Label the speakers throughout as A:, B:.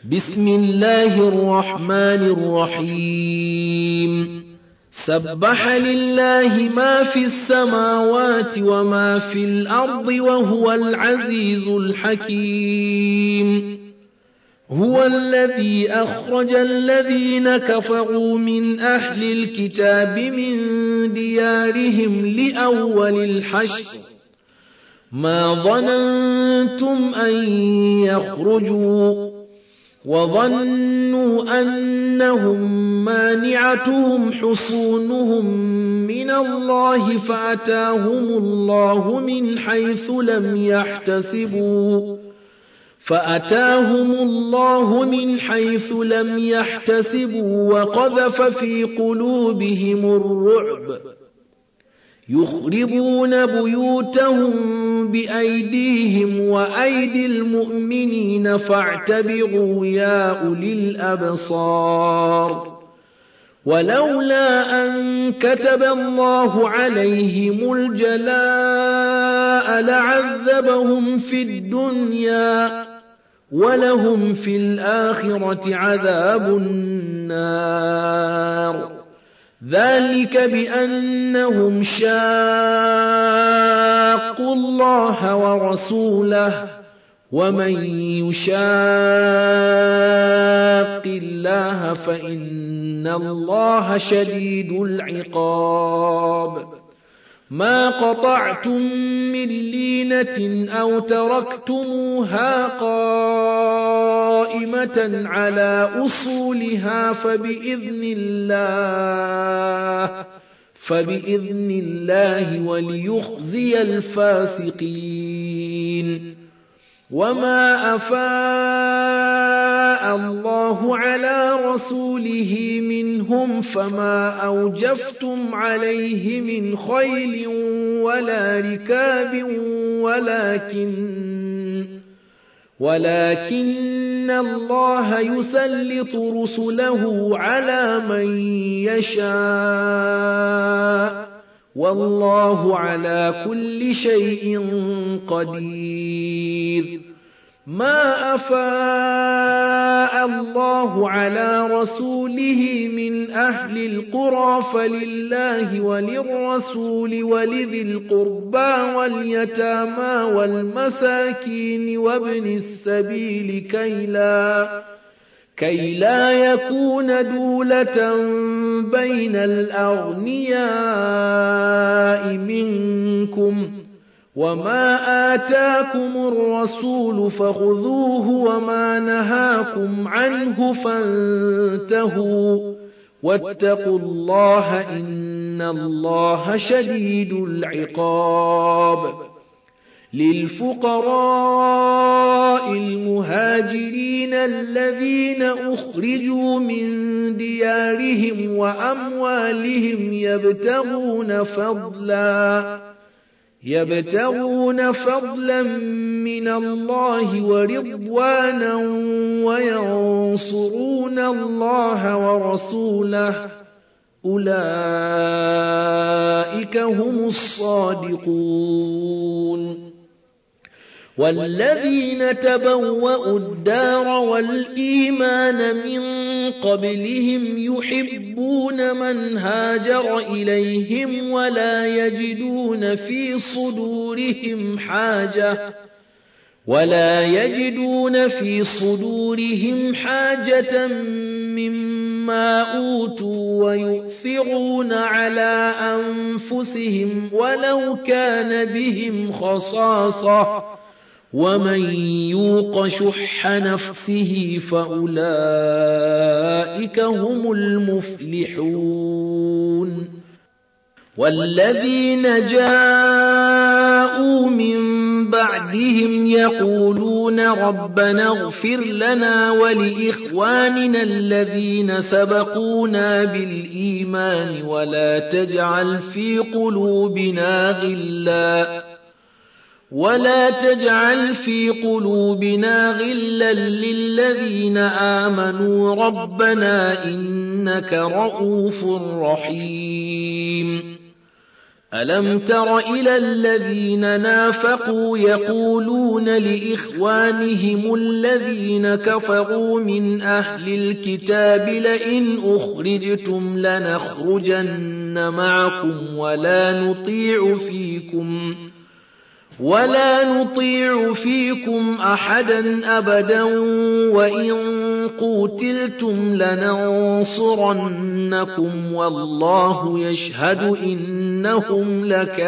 A: بسم الله الرحمن الرحيم سبح لله ما في السماوات وما في الأرض وهو العزيز الحكيم هو الذي أخرج الذين كفروا من أهل الكتاب من ديارهم لأول الحشر ما ظننتم أن يخرجوا وظنوا أنهم مانعتهم حصونهم من الله فأتاهم الله من حيث لم يحتسبوا وقذف في قلوبهم الرعب يخربون بيوتهم بأيديهم وأيدي المؤمنين فاعتبروا يا أولي الأبصار ولولا أن كتب الله عليهم الجلاء لعذبهم في الدنيا ولهم في الآخرة عذاب النار ذلك بأنهم شاقوا الله ورسوله ومن يشاق الله فإن الله شديد العقاب ما قطعتم من لينة أو تركتموها قائمة على أصولها فبإذن الله وليخزي الفاسقين وما أفاء الله على رسوله منهم فما أوجفتم عليه من خيل ولا ركاب ولكن الله يسلط رسله على من يشاء والله على كل شيء قدير ما أفاء الله على رسوله من أهل القرى فلله وللرسول ولذي القربى واليتامى والمساكين وابن السبيل كي لا يكون دولة بين الأغنياء منكم وما آتاكم الرسول فخذوه وما نهاكم عنه فانتهوا واتقوا الله إن الله شديد العقاب للفقراء المهاجرين الذين أخرجوا من ديارهم وأموالهم يبتغون فضلا من الله ورضوانا وينصرون الله ورسوله أولئك هم الصادقون والذين تبوأوا الدار والإيمان من قبلهم يحبون من هاجر إليهم ولا يجدون في صدورهم حاجة مما أوتوا ويؤثرون على أنفسهم ولو كان بهم خصاصة ومن يوق شح نفسه فأولئك هم المفلحون والذين جاءوا من بعدهم يقولون ربنا اغفر لنا ولإخواننا الذين سبقونا بالإيمان ولا تجعل في قلوبنا غلا للذين آمنوا ربنا إنك رؤوف رحيم ألم تر إلى الذين نافقوا يقولون لإخوانهم الذين كفروا من أهل الكتاب لئن أخرجتم لنخرجن معكم ولا نطيع فيكم أحدا أبدا وإن قوتلتم لننصرنكم والله يشهد إنهم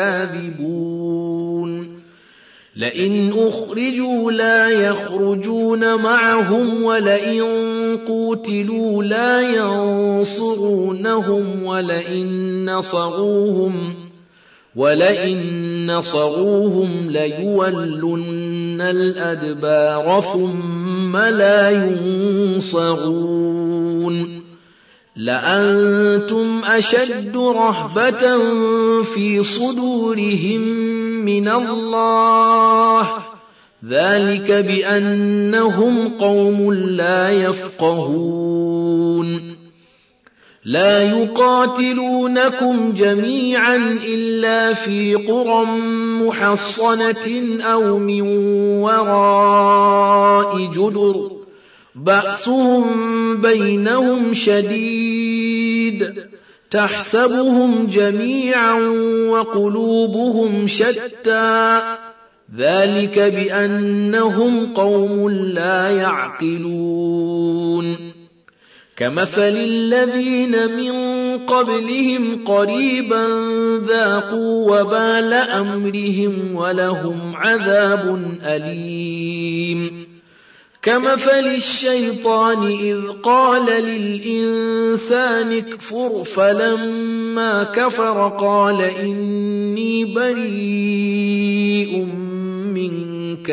A: لكاذبون لئن أخرجوا لا يخرجون معهم ولئن قوتلوا لا ينصرونهم ولئن نصروهم ليولن الأدبار ثم لا ينصرون لأنتم أشد رهبة في صدورهم من الله ذلك بأنهم قوم لا يفقهون لا يقاتلونكم جميعا إلا في قرى محصنة أو من وراء جدر بأسهم بينهم شديد تحسبهم جميعا وقلوبهم شتى ذلك بأنهم قوم لا يعقلون كمثل الذين من قبلهم قريبا ذاقوا وبال أمرهم ولهم عذاب أليم كمثل الشيطان إذ قال للإنسان اكفر فلما كفر قال إني بريء منك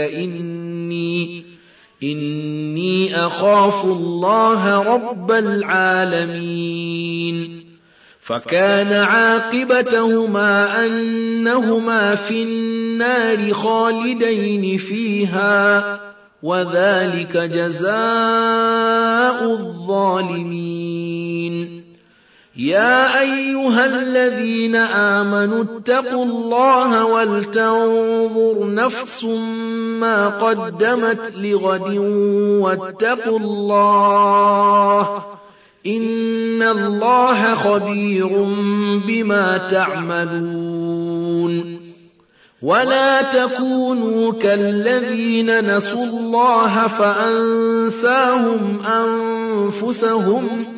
A: إني أخاف الله رب العالمين فكان عاقبتهما أنهما في النار خالدين فيها وذلك جزاء الظالمين يا أيها الذين آمنوا اتقوا الله ولتنظر نفس ما قدمت لغد واتقوا الله إن الله خبير بما تعملون ولا تكونوا كالذين نسوا الله فأنساهم أنفسهم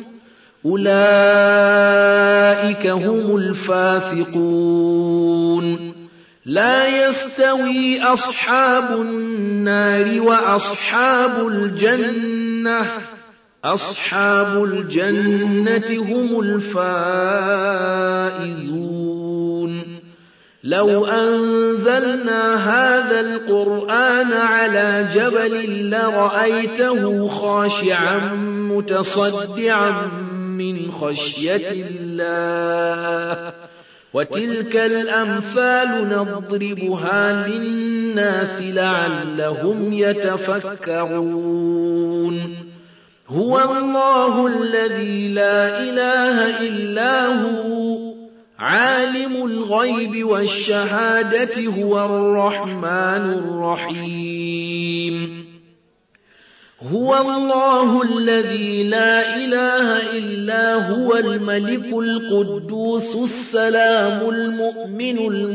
A: أولئك هم الفاسقون لا يستوي أصحاب النار وأصحاب الجنة هم الفائزون لو أنزلنا هذا القرآن على جبل لرأيته خاشعا متصدعا من خشية الله وتلك الأمثال نضربها للناس لعلهم يتفكرون هو الله الذي لا إله إلا هو عالم الغيب والشهادة هو الرحمن الرحيم هو الله الذي لا إله إلا هو الملك القدوس السلام المؤمن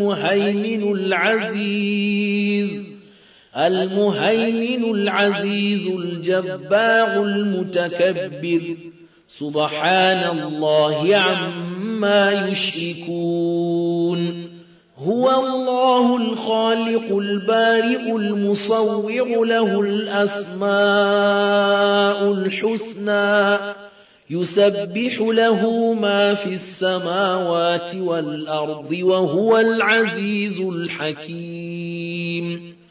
A: المهيمن العزيز الجبار المتكبر سبحان الله عما يشركون هو الله الخالق البارئ المصور له الأسماء الحسنى يسبح له ما في السماوات والأرض وهو العزيز الحكيم